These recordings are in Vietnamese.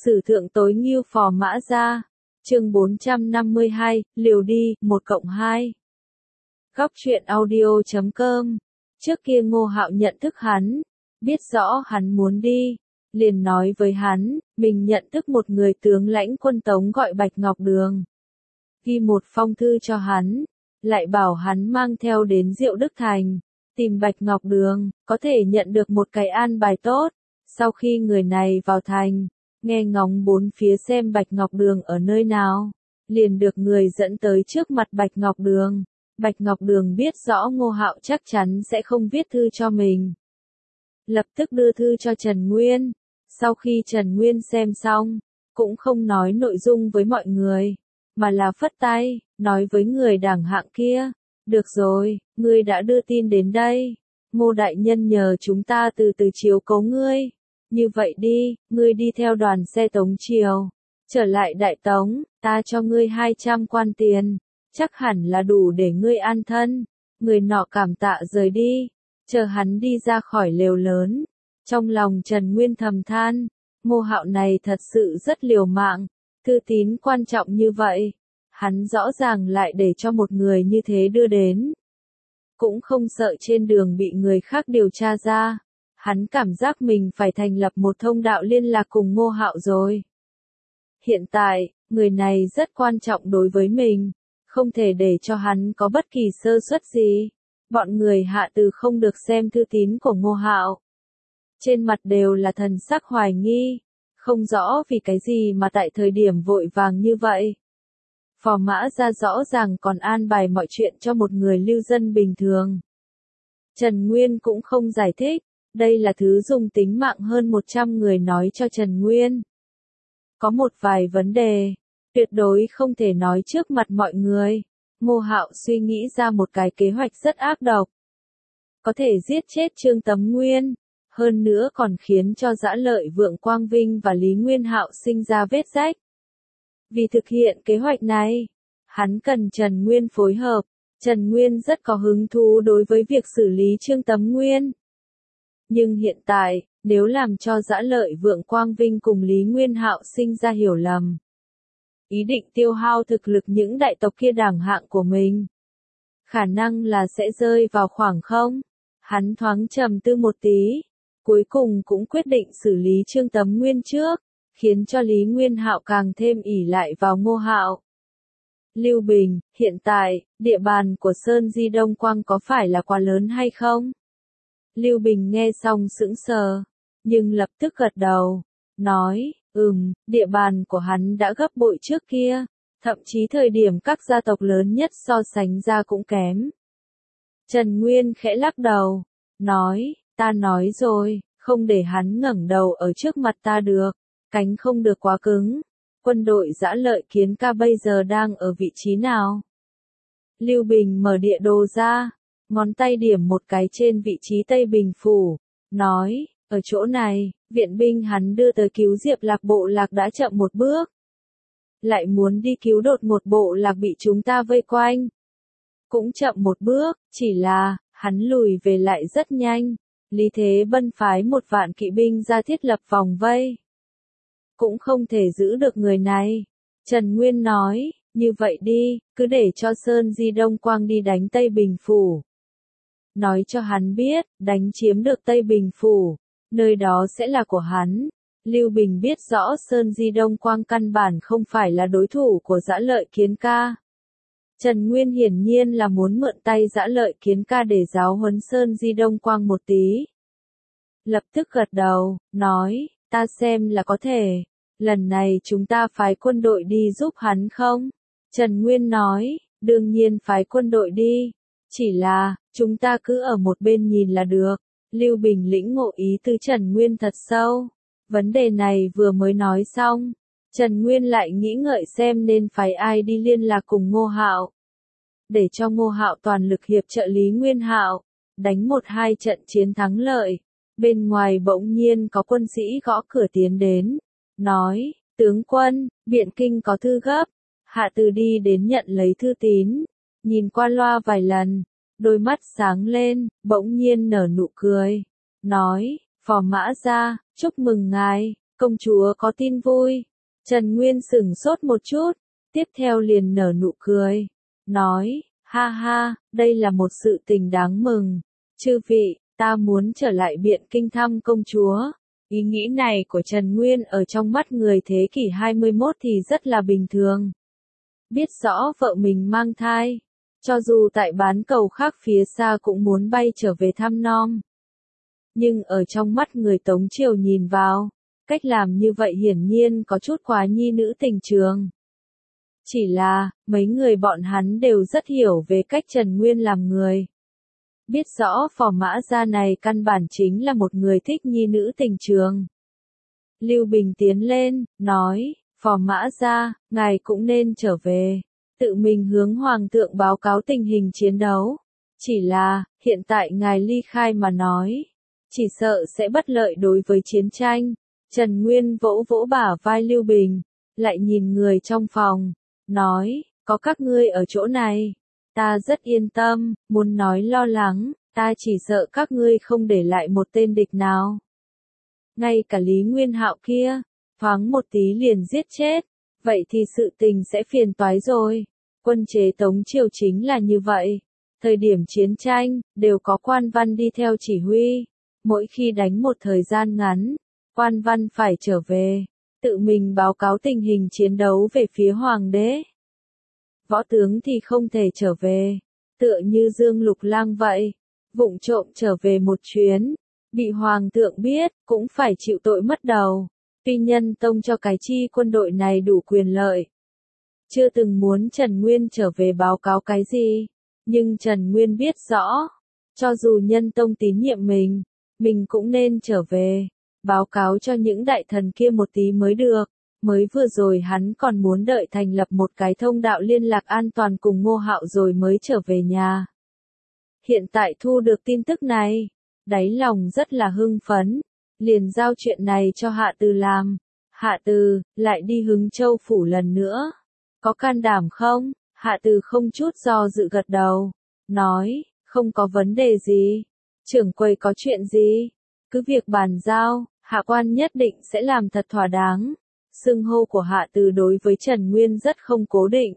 Sử thượng tối nghêu Phò Mã Gia. Chương 452, liều đi, 1+2. Góc truyện audio.com. Trước kia Ngô Hạo nhận thức hắn, biết rõ hắn muốn đi, liền nói với hắn, mình nhận thức một người tướng lãnh quân Tống gọi Bạch Ngọc Đường. Ghi một phong thư cho hắn, lại bảo hắn mang theo đến Diệu Đức Thành, tìm Bạch Ngọc Đường, có thể nhận được một cái an bài tốt. Sau khi người này vào thành, nghe ngóng bốn phía xem Bạch Ngọc Đường ở nơi nào, liền được người dẫn tới trước mặt Bạch Ngọc Đường. Bạch Ngọc Đường biết rõ Ngô Hạo chắc chắn sẽ không viết thư cho mình, lập tức đưa thư cho Trần Nguyên. Sau khi Trần Nguyên xem xong, cũng không nói nội dung với mọi người, mà là phất tay, nói với người đảng hạng kia, được rồi, ngươi đã đưa tin đến đây, Ngô đại nhân nhờ chúng ta từ từ chiếu cố ngươi, như vậy đi, ngươi đi theo đoàn xe Tống Triều, trở lại Đại Tống, ta cho ngươi 200 quan tiền, chắc hẳn là đủ để ngươi an thân. Người nọ cảm tạ rời đi, chờ hắn đi ra khỏi lều lớn, trong lòng Trần Nguyên thầm than, Ngô Hạo này thật sự rất liều mạng, thư tín quan trọng như vậy, hắn rõ ràng lại để cho một người như thế đưa đến. Cũng không sợ trên đường bị người khác điều tra ra, hắn cảm giác mình phải thành lập một thông đạo liên lạc cùng Ngô Hạo rồi. Hiện tại, người này rất quan trọng đối với mình, không thể để cho hắn có bất kỳ sơ suất gì. Bọn người Hạ Từ không được xem thư tín của Ngô Hạo, trên mặt đều là thần sắc hoài nghi, không rõ vì cái gì mà tại thời điểm vội vàng như vậy. Phò Mã Gia rõ ràng còn an bài mọi chuyện cho một người lưu dân bình thường. Trần Nguyên cũng không giải thích, đây là thứ dùng tính mạng hơn 100 người nói cho Trần Nguyên. Có một vài vấn đề, tuyệt đối không thể nói trước mặt mọi người. Ngô Hạo suy nghĩ ra một cái kế hoạch rất ác độc, có thể giết chết Trương Tấm Nguyên, hơn nữa còn khiến cho Dã Lợi Vượng Quang Vinh và Lý Nguyên Hạo sinh ra vết rách. Vì thực hiện kế hoạch này, hắn cần Trần Nguyên phối hợp. Trần Nguyên rất có hứng thú đối với việc xử lý Trương Tấm Nguyên. Nhưng hiện tại, nếu làm cho Dã Lợi Vượng Quang Vinh cùng Lý Nguyên Hạo sinh ra hiểu lầm, ý định tiêu hao thực lực những đại tộc kia đẳng hạng của mình, khả năng là sẽ rơi vào khoảng không. Hắn thoáng trầm tư một tí, cuối cùng cũng quyết định xử lý Trương Tấm Nguyên trước, khiến cho Lý Nguyên Hạo càng thêm ỷ lại vào Ngô Hạo. Lưu Bình, hiện tại, địa bàn của Sơn Di Đông Quang có phải là quá lớn hay không? Lưu Bình nghe xong sững sờ, nhưng lập tức gật đầu, nói, địa bàn của hắn đã gấp bội trước kia, thậm chí thời điểm các gia tộc lớn nhất so sánh ra cũng kém. Trần Nguyên khẽ lắc đầu, nói, ta nói rồi, không để hắn ngẩng đầu ở trước mặt ta được, cánh không được quá cứng. Quân đội Dã Lợi Kiến Ca bây giờ đang ở vị trí nào? Lưu Bình mở địa đồ ra, ngón tay điểm một cái trên vị trí Tây Bình Phủ, nói, ở chỗ này, viện binh hắn đưa tới cứu Diệp Lạc bộ lạc đã chậm một bước. Lại muốn đi cứu đột một bộ lạc bị chúng ta vây quanh. Cũng chậm một bước, chỉ là, hắn lùi về lại rất nhanh. Lý Thế Bân phái 1 vạn kỵ binh ra thiết lập vòng vây, cũng không thể giữ được người này. Trần Nguyên nói, như vậy đi, cứ để cho Sơn Di Đông Quang đi đánh Tây Bình Phủ. Nói cho hắn biết, đánh chiếm được Tây Bình Phủ, nơi đó sẽ là của hắn. Lưu Bình biết rõ Sơn Di Đông Quang căn bản không phải là đối thủ của Dã Lợi Kiến Ca. Trần Nguyên hiển nhiên là muốn mượn tay Dã Lợi Kiến Ca để giáo huấn Sơn Di Đông Quang một tí. Lập tức gật đầu, nói, ta xem là có thể. Lần này chúng ta phái quân đội đi giúp hắn không? Trần Nguyên nói, đương nhiên phái quân đội đi. Chỉ là, chúng ta cứ ở một bên nhìn là được. Lưu Bình lĩnh ngộ ý tứ Trần Nguyên thật sâu. Vấn đề này vừa mới nói xong, Trần Nguyên lại nghĩ ngợi xem nên phái ai đi liên lạc cùng Ngô Hạo, để cho Ngô Hạo toàn lực hiệp trợ Lý Nguyên Hạo, đánh 1-2 trận chiến thắng lợi. Bên ngoài bỗng nhiên có quân sĩ gõ cửa tiến đến, nói, tướng quân, Biện Kinh có thư gấp. Hạ Từ đi đến nhận lấy thư tín, nhìn qua loa vài lần, đôi mắt sáng lên, bỗng nhiên nở nụ cười, nói, Phò Mã Gia, chúc mừng ngài, Công chúa có tin vui. Trần Nguyên sửng sốt một chút, tiếp theo liền nở nụ cười, nói, ha ha, đây là một sự tình đáng mừng. Chư vị, ta muốn trở lại Biện Kinh thăm công chúa. Ý nghĩ này của Trần Nguyên ở trong mắt người thế kỷ 21 thì rất là bình thường. Biết rõ vợ mình mang thai, cho dù tại bán cầu khác phía xa cũng muốn bay trở về thăm nom. Nhưng ở trong mắt người Tống Triều nhìn vào, cách làm như vậy hiển nhiên có chút quá nhi nữ tình trường. Chỉ là, mấy người bọn hắn đều rất hiểu về cách Trần Nguyên làm người. Biết rõ Phò Mã Gia này căn bản chính là một người thích nhi nữ tình trường. Lưu Bình tiến lên, nói, Phò Mã Gia, ngài cũng nên trở về, tự mình hướng Hoàng thượng báo cáo tình hình chiến đấu. Chỉ là, hiện tại ngài ly khai mà nói, chỉ sợ sẽ bất lợi đối với chiến tranh. Trần Nguyên vỗ vỗ bả vai Lưu Bình, lại nhìn người trong phòng, nói, có các ngươi ở chỗ này, ta rất yên tâm, muốn nói lo lắng, ta chỉ sợ các ngươi không để lại một tên địch nào. Ngay cả Lý Nguyên Hạo kia, thoáng một tí liền giết chết, vậy thì sự tình sẽ phiền toái rồi. Quân chế Tống Triều chính là như vậy, thời điểm chiến tranh, đều có quan văn đi theo chỉ huy, mỗi khi đánh một thời gian ngắn, quan văn phải trở về, tự mình báo cáo tình hình chiến đấu về phía hoàng đế. Võ tướng thì không thể trở về, tựa như Dương Lục Lang vậy, vụng trộm trở về một chuyến, bị hoàng thượng biết, cũng phải chịu tội mất đầu. Tuy Nhân Tông cho cái chi quân đội này đủ quyền lợi, chưa từng muốn Trần Nguyên trở về báo cáo cái gì, nhưng Trần Nguyên biết rõ, cho dù Nhân Tông tín nhiệm mình cũng nên trở về, báo cáo cho những đại thần kia một tí mới được. Mới vừa rồi hắn còn muốn đợi thành lập một cái thông đạo liên lạc an toàn cùng Ngô Hạo rồi mới trở về nhà. Hiện tại thu được tin tức này, đáy lòng rất là hưng phấn, liền giao chuyện này cho Hạ Từ làm. Hạ Từ, lại đi Hứng Châu phủ lần nữa. Có can đảm không? Hạ Từ không chút do dự gật đầu, nói, không có vấn đề gì. Trưởng quầy có chuyện gì? Cứ việc bàn giao, hạ quan nhất định sẽ làm thật thỏa đáng. Xưng hô của Hạ Từ đối với Trần Nguyên rất không cố định.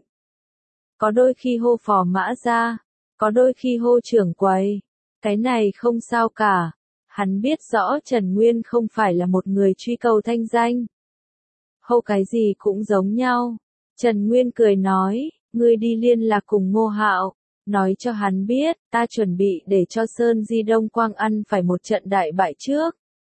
Có đôi khi hô Phò Mã Gia, có đôi khi hô trưởng quầy. Cái này không sao cả. Hắn biết rõ Trần Nguyên không phải là một người truy cầu thanh danh. Hô cái gì cũng giống nhau. Trần Nguyên cười nói, ngươi đi liên lạc cùng Ngô Hạo, nói cho hắn biết, ta chuẩn bị để cho Sơn Di Đông Quang ăn phải một trận đại bại trước.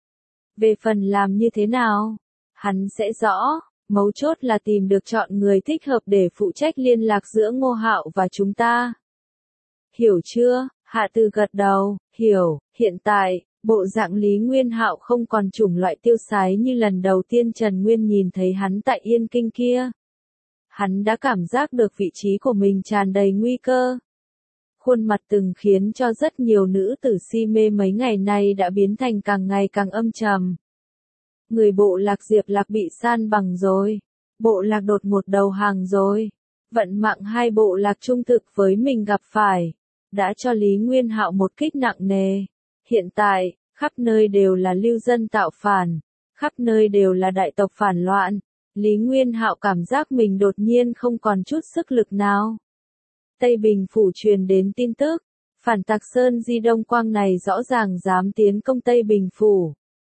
Về phần làm như thế nào, hắn sẽ rõ, mấu chốt là tìm được chọn người thích hợp để phụ trách liên lạc giữa Ngô Hạo và chúng ta. Hiểu chưa? Hạ Từ gật đầu, hiểu, hiện tại, bộ dạng Lý Nguyên Hạo không còn chủng loại tiêu sái như lần đầu tiên Trần Nguyên nhìn thấy hắn tại Yên Kinh kia. Hắn đã cảm giác được vị trí của mình tràn đầy nguy cơ. Khuôn mặt từng khiến cho rất nhiều nữ tử si mê mấy ngày nay đã biến thành càng ngày càng âm trầm. Người bộ lạc Diệp Lạc bị san bằng rồi. Bộ lạc đột ngột đầu hàng rồi. Vận mạng hai bộ lạc trung thực với mình gặp phải, đã cho Lý Nguyên Hạo một kích nặng nề. Hiện tại, khắp nơi đều là lưu dân tạo phản, khắp nơi đều là đại tộc phản loạn. Lý Nguyên Hạo cảm giác mình đột nhiên không còn chút sức lực nào. Tây Bình phủ truyền đến tin tức, phản tặc Sơn Di Đông Quang này rõ ràng dám tiến công Tây Bình phủ.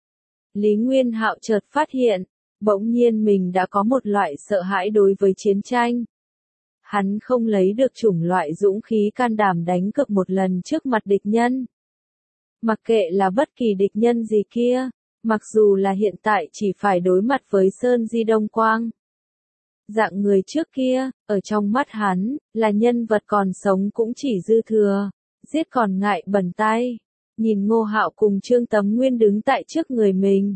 Lý Nguyên Hạo chợt phát hiện, bỗng nhiên mình đã có một loại sợ hãi đối với chiến tranh. Hắn không lấy được chủng loại dũng khí can đảm đánh cược một lần trước mặt địch nhân. Mặc kệ là bất kỳ địch nhân gì kia, mặc dù là hiện tại chỉ phải đối mặt với Sơn Di Đông Quang. Dạng người trước kia, ở trong mắt hắn, là nhân vật còn sống cũng chỉ dư thừa, giết còn ngại bẩn tay. Nhìn Ngô Hạo cùng Trương Tấm Nguyên đứng tại trước người mình.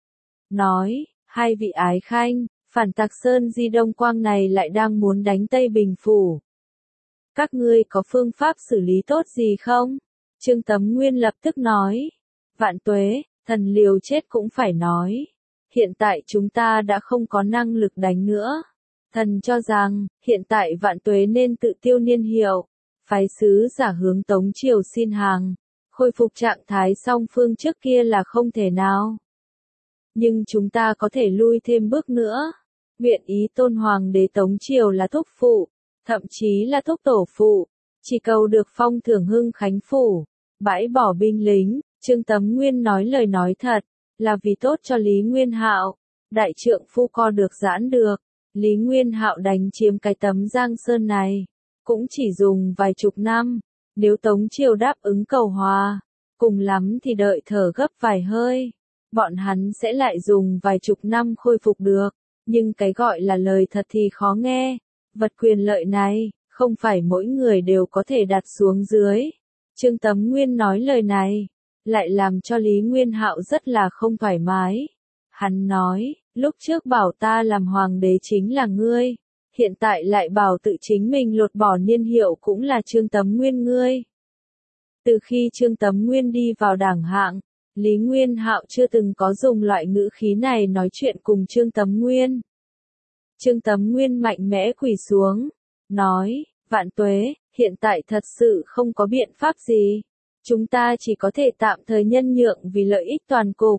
Nói, hai vị ái khanh, phản tặc Sơn Di Đông Quang này lại đang muốn đánh Tây Bình phủ. Các ngươi có phương pháp xử lý tốt gì không? Trương Tấm Nguyên lập tức nói. Vạn tuế, thần liều chết cũng phải nói. Hiện tại chúng ta đã không có năng lực đánh nữa. Thần cho rằng, hiện tại Vạn tuế nên tự tiêu niên hiệu. Phái sứ giả hướng Tống Triều xin hàng. Khôi phục trạng thái song phương trước kia là không thể nào. nhưng chúng ta có thể lui thêm bước nữa. Nguyện ý tôn hoàng đế Tống Triều là thúc phụ, thậm chí là thúc tổ phụ, chỉ cầu được phong thưởng hưng khánh phủ, bãi bỏ binh lính. Trương Tấm Nguyên nói lời nói thật, là vì tốt cho Lý Nguyên Hạo. Đại trượng phu co được giãn được, Lý Nguyên Hạo đánh chiếm cái tấm Giang Sơn này, cũng chỉ dùng vài chục năm. Nếu Tống Triều đáp ứng cầu hòa, cùng lắm thì đợi thở gấp vài hơi, bọn hắn sẽ lại dùng vài chục năm khôi phục được. Nhưng cái gọi là lời thật thì khó nghe, vật quyền lợi này, không phải mỗi người đều có thể đặt xuống dưới. Trương Tấm Nguyên nói lời này, lại làm cho Lý Nguyên Hạo rất là không thoải mái. Hắn nói, lúc trước bảo ta làm hoàng đế chính là ngươi, hiện tại lại bảo tự chính mình lột bỏ niên hiệu cũng là Trương Tấm Nguyên ngươi. Từ khi Trương Tấm Nguyên đi vào đảng hạng, Lý Nguyên Hạo chưa từng có dùng loại ngữ khí này nói chuyện cùng Trương Tấm Nguyên. Trương Tấm Nguyên mạnh mẽ quỳ xuống, nói, Vạn Tuế, hiện tại thật sự không có biện pháp gì. Chúng ta chỉ có thể tạm thời nhân nhượng vì lợi ích toàn cục.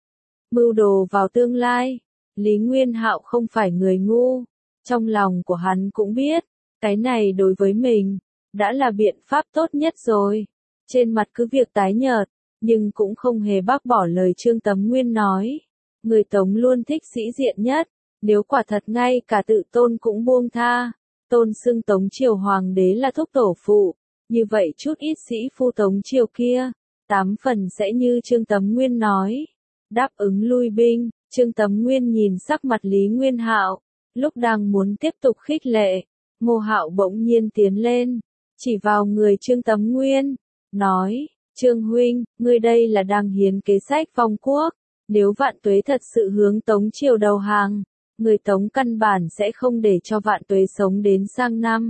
Mưu đồ vào tương lai, Lý Nguyên Hạo không phải người ngu, trong lòng của hắn cũng biết, cái này đối với mình, đã là biện pháp tốt nhất rồi. Trên mặt cứ việc tái nhợt, nhưng cũng không hề bác bỏ lời Trương Tấm Nguyên nói. Người Tống luôn thích sĩ diện nhất, nếu quả thật ngay cả tự tôn cũng buông tha, tôn xưng Tống Triều Hoàng đế là thúc tổ phụ, như vậy chút ít sĩ phu Tống Triều kia, 8 phần sẽ như Trương Tấm Nguyên nói. Đáp ứng lui binh, Trương Tấm Nguyên nhìn sắc mặt Lý Nguyên Hạo, lúc đang muốn tiếp tục khích lệ, Ngô Hạo bỗng nhiên tiến lên, chỉ vào người Trương Tấm Nguyên, nói, Trương huynh, ngươi đây là đang hiến kế sách phong quốc, nếu Vạn Tuế thật sự hướng Tống Triều đầu hàng, người Tống căn bản sẽ không để cho Vạn Tuế sống đến sang năm.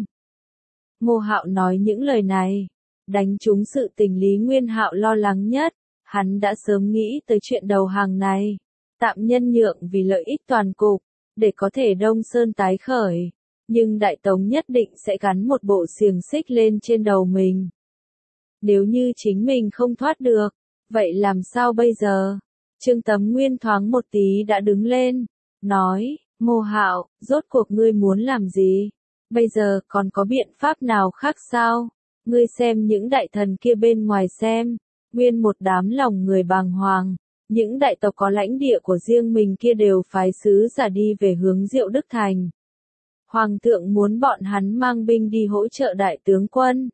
Ngô Hạo nói những lời này, đánh trúng sự tình Lý Nguyên Hạo lo lắng nhất, hắn đã sớm nghĩ tới chuyện đầu hàng này, tạm nhân nhượng vì lợi ích toàn cục, để có thể Đông Sơn tái khởi, nhưng Đại Tống nhất định sẽ gắn một bộ xiềng xích lên trên đầu mình. Nếu như chính mình không thoát được, vậy làm sao bây giờ? Trương Tấm Nguyên thoáng một tí đã đứng lên, nói, Ngô Hạo, rốt cuộc ngươi muốn làm gì? Bây giờ còn có biện pháp nào khác sao? Ngươi xem những đại thần kia bên ngoài xem, nguyên một đám lòng người bàng hoàng, những đại tộc có lãnh địa của riêng mình kia đều phái sứ giả đi về hướng Diệu Đức Thành. Hoàng thượng muốn bọn hắn mang binh đi hỗ trợ đại tướng quân.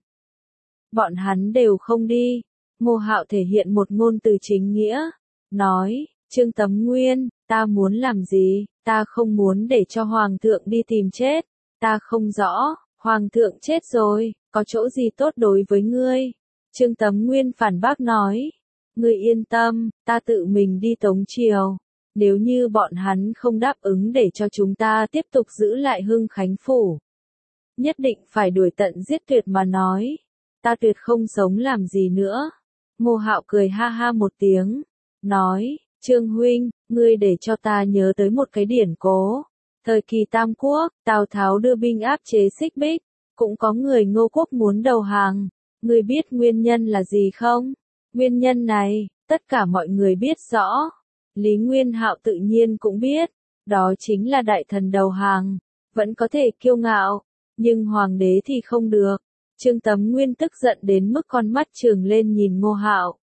Bọn hắn đều không đi. Ngô Hạo thể hiện một ngôn từ chính nghĩa, nói, Trương Tấm Nguyên, ta muốn làm gì, ta không muốn để cho Hoàng thượng đi tìm chết, ta không rõ, Hoàng thượng chết rồi, có chỗ gì tốt đối với ngươi? Trương Tấm Nguyên phản bác nói, ngươi yên tâm, ta tự mình đi Tống Triều, nếu như bọn hắn không đáp ứng để cho chúng ta tiếp tục giữ lại Hưng Khánh Phủ, nhất định phải đuổi tận giết tuyệt mà nói, ta tuyệt không sống làm gì nữa. Ngô Hạo cười ha ha một tiếng, nói, Trương huynh, ngươi để cho ta nhớ tới một cái điển cố. Thời kỳ Tam Quốc, Tào Tháo đưa binh áp chế Xích Bích, cũng có người Ngô Quốc muốn đầu hàng. Ngươi biết nguyên nhân là gì không? Nguyên nhân này, tất cả mọi người biết rõ. Lý Nguyên Hạo tự nhiên cũng biết, đó chính là đại thần đầu hàng, vẫn có thể kiêu ngạo, nhưng hoàng đế thì không được. Trương Tấm Nguyên tức giận đến mức con mắt trừng lên nhìn Ngô Hạo.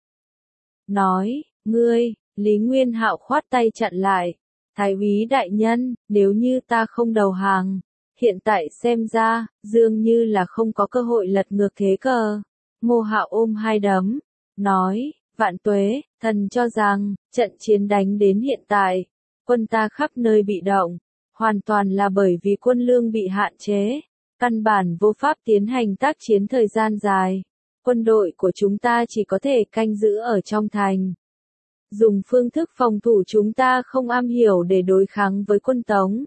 Nói, ngươi, Lý Nguyên Hạo khoát tay chặn lại. Thái úy đại nhân, nếu như ta không đầu hàng, hiện tại xem ra, dường như là không có cơ hội lật ngược thế cờ. Ngô Hạo ôm hai đấm, nói, Vạn Tuế, thần cho rằng, trận chiến đánh đến hiện tại, quân ta khắp nơi bị động, hoàn toàn là bởi vì quân lương bị hạn chế, căn bản vô pháp tiến hành tác chiến thời gian dài. Quân đội của chúng ta chỉ có thể canh giữ ở trong thành. Dùng phương thức phòng thủ chúng ta không am hiểu để đối kháng với quân Tống.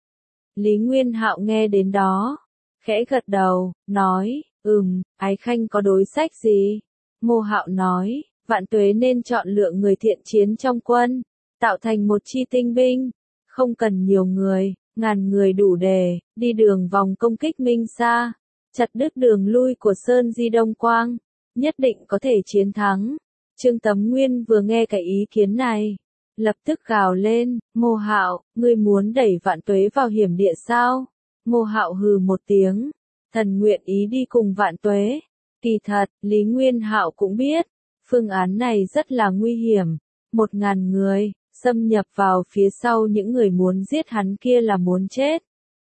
Lý Nguyên Hạo nghe đến đó, khẽ gật đầu, nói, Ái Khanh có đối sách gì? Ngô Hạo nói, Vạn Tuế nên chọn lựa người thiện chiến trong quân, tạo thành một chi tinh binh, không cần nhiều người, ngàn người đủ để, đi đường vòng công kích Minh Sa, chặt đứt đường lui của Sơn Di Đông Quang, nhất định có thể chiến thắng. Trương Tấm Nguyên vừa nghe cái ý kiến này, lập tức gào lên, Ngô Hạo, ngươi muốn đẩy Vạn Tuế vào hiểm địa sao? Ngô Hạo hừ một tiếng, thần nguyện ý đi cùng Vạn Tuế. Kỳ thật, Lý Nguyên Hạo cũng biết, phương án này rất là nguy hiểm, 1000 người, xâm nhập vào phía sau những người muốn giết hắn kia là muốn chết.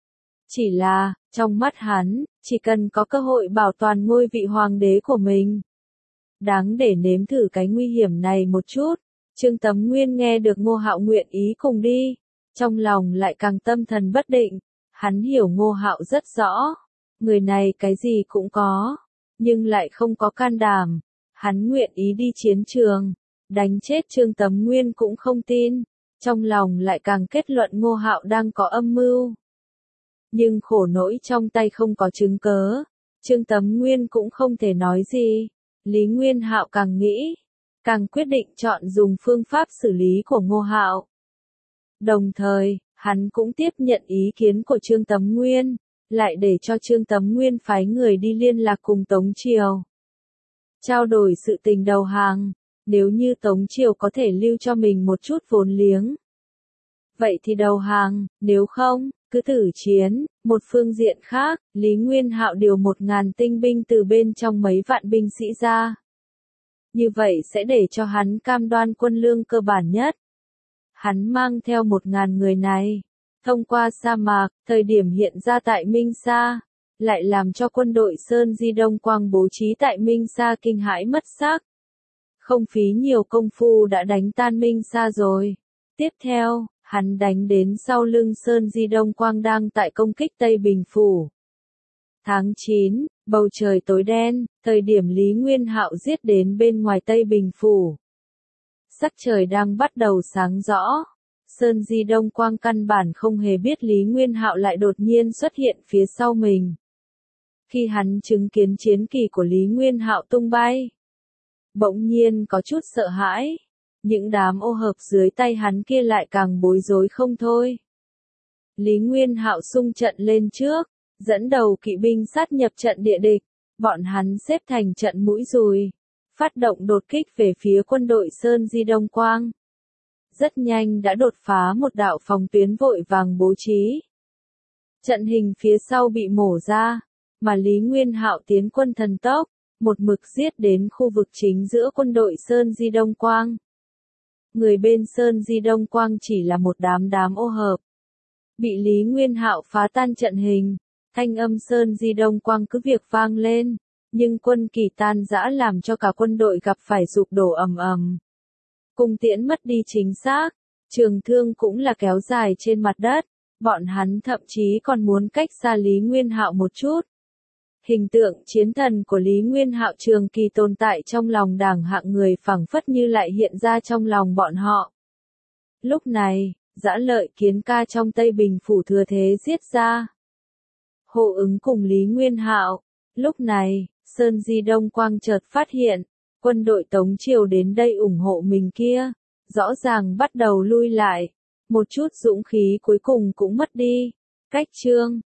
Chỉ là, trong mắt hắn, chỉ cần có cơ hội bảo toàn ngôi vị hoàng đế của mình. Đáng để nếm thử cái nguy hiểm này một chút. Trương Tấm Nguyên nghe được Ngô Hạo nguyện ý cùng đi, trong lòng lại càng tâm thần bất định. Hắn hiểu Ngô Hạo rất rõ, người này cái gì cũng có, nhưng lại không có can đảm. Hắn nguyện ý đi chiến trường, đánh chết Trương Tấm Nguyên cũng không tin, trong lòng lại càng kết luận Ngô Hạo đang có âm mưu. Nhưng khổ nỗi trong tay không có chứng cớ, Trương Tấm Nguyên cũng không thể nói gì. Lý Nguyên Hạo càng nghĩ, càng quyết định chọn dùng phương pháp xử lý của Ngô Hạo. Đồng thời, hắn cũng tiếp nhận ý kiến của Trương Tấm Nguyên, lại để cho Trương Tấm Nguyên phái người đi liên lạc cùng Tống Triều. Trao đổi sự tình đầu hàng, nếu như Tống Triều có thể lưu cho mình một chút vốn liếng. Vậy thì đầu hàng, nếu không, cứ thử chiến. Một phương diện khác, Lý Nguyên Hạo điều 1000 tinh binh từ bên trong mấy vạn binh sĩ ra. Như vậy sẽ để cho hắn cam đoan quân lương cơ bản nhất. Hắn mang theo 1000 người này, thông qua sa mạc, thời điểm hiện ra tại Minh Sa, lại làm cho quân đội Sơn Di Đông Quang bố trí tại Minh Sa kinh hãi mất xác. Không phí nhiều công phu đã đánh tan Minh Sa rồi. Tiếp theo, hắn đánh đến sau lưng Sơn Di Đông Quang đang tại công kích Tây Bình Phủ. Tháng 9, bầu trời tối đen, thời điểm Lý Nguyên Hạo giết đến bên ngoài Tây Bình Phủ. Sắc trời đang bắt đầu sáng rõ. Sơn Di Đông Quang căn bản không hề biết Lý Nguyên Hạo lại đột nhiên xuất hiện phía sau mình. Khi hắn chứng kiến chiến kỳ của Lý Nguyên Hạo tung bay, bỗng nhiên có chút sợ hãi. Những đám ô hợp dưới tay hắn kia lại càng bối rối không thôi. Lý Nguyên Hạo xung trận lên trước, dẫn đầu kỵ binh sát nhập trận địa địch, bọn hắn xếp thành trận mũi dùi, phát động đột kích về phía quân đội Sơn Di Đông Quang. Rất nhanh đã đột phá một đạo phòng tuyến vội vàng bố trí. Trận hình phía sau bị mổ ra, mà Lý Nguyên Hạo tiến quân thần tốc, một mực giết đến khu vực chính giữa quân đội Sơn Di Đông Quang. Người bên Sơn Di Đông Quang chỉ là một đám ô hợp. Bị Lý Nguyên Hạo phá tan trận hình, thanh âm Sơn Di Đông Quang cứ việc vang lên, nhưng quân kỳ tan rã làm cho cả quân đội gặp phải sụp đổ ầm ầm. Cung tiễn mất đi chính xác, trường thương cũng là kéo dài trên mặt đất, bọn hắn thậm chí còn muốn cách xa Lý Nguyên Hạo một chút. Hình tượng chiến thần của Lý Nguyên Hạo trường kỳ tồn tại trong lòng đảng hạng người phảng phất như lại hiện ra trong lòng bọn họ. Lúc này, Dã Lợi Kiến Ca trong Tây Bình Phủ thừa thế giết ra. Hô ứng cùng Lý Nguyên Hạo. Lúc này, Sơn Di Đông Quang chợt phát hiện, quân đội Tống Triều đến đây ủng hộ mình kia, rõ ràng bắt đầu lui lại. Một chút dũng khí cuối cùng cũng mất đi. Cách chương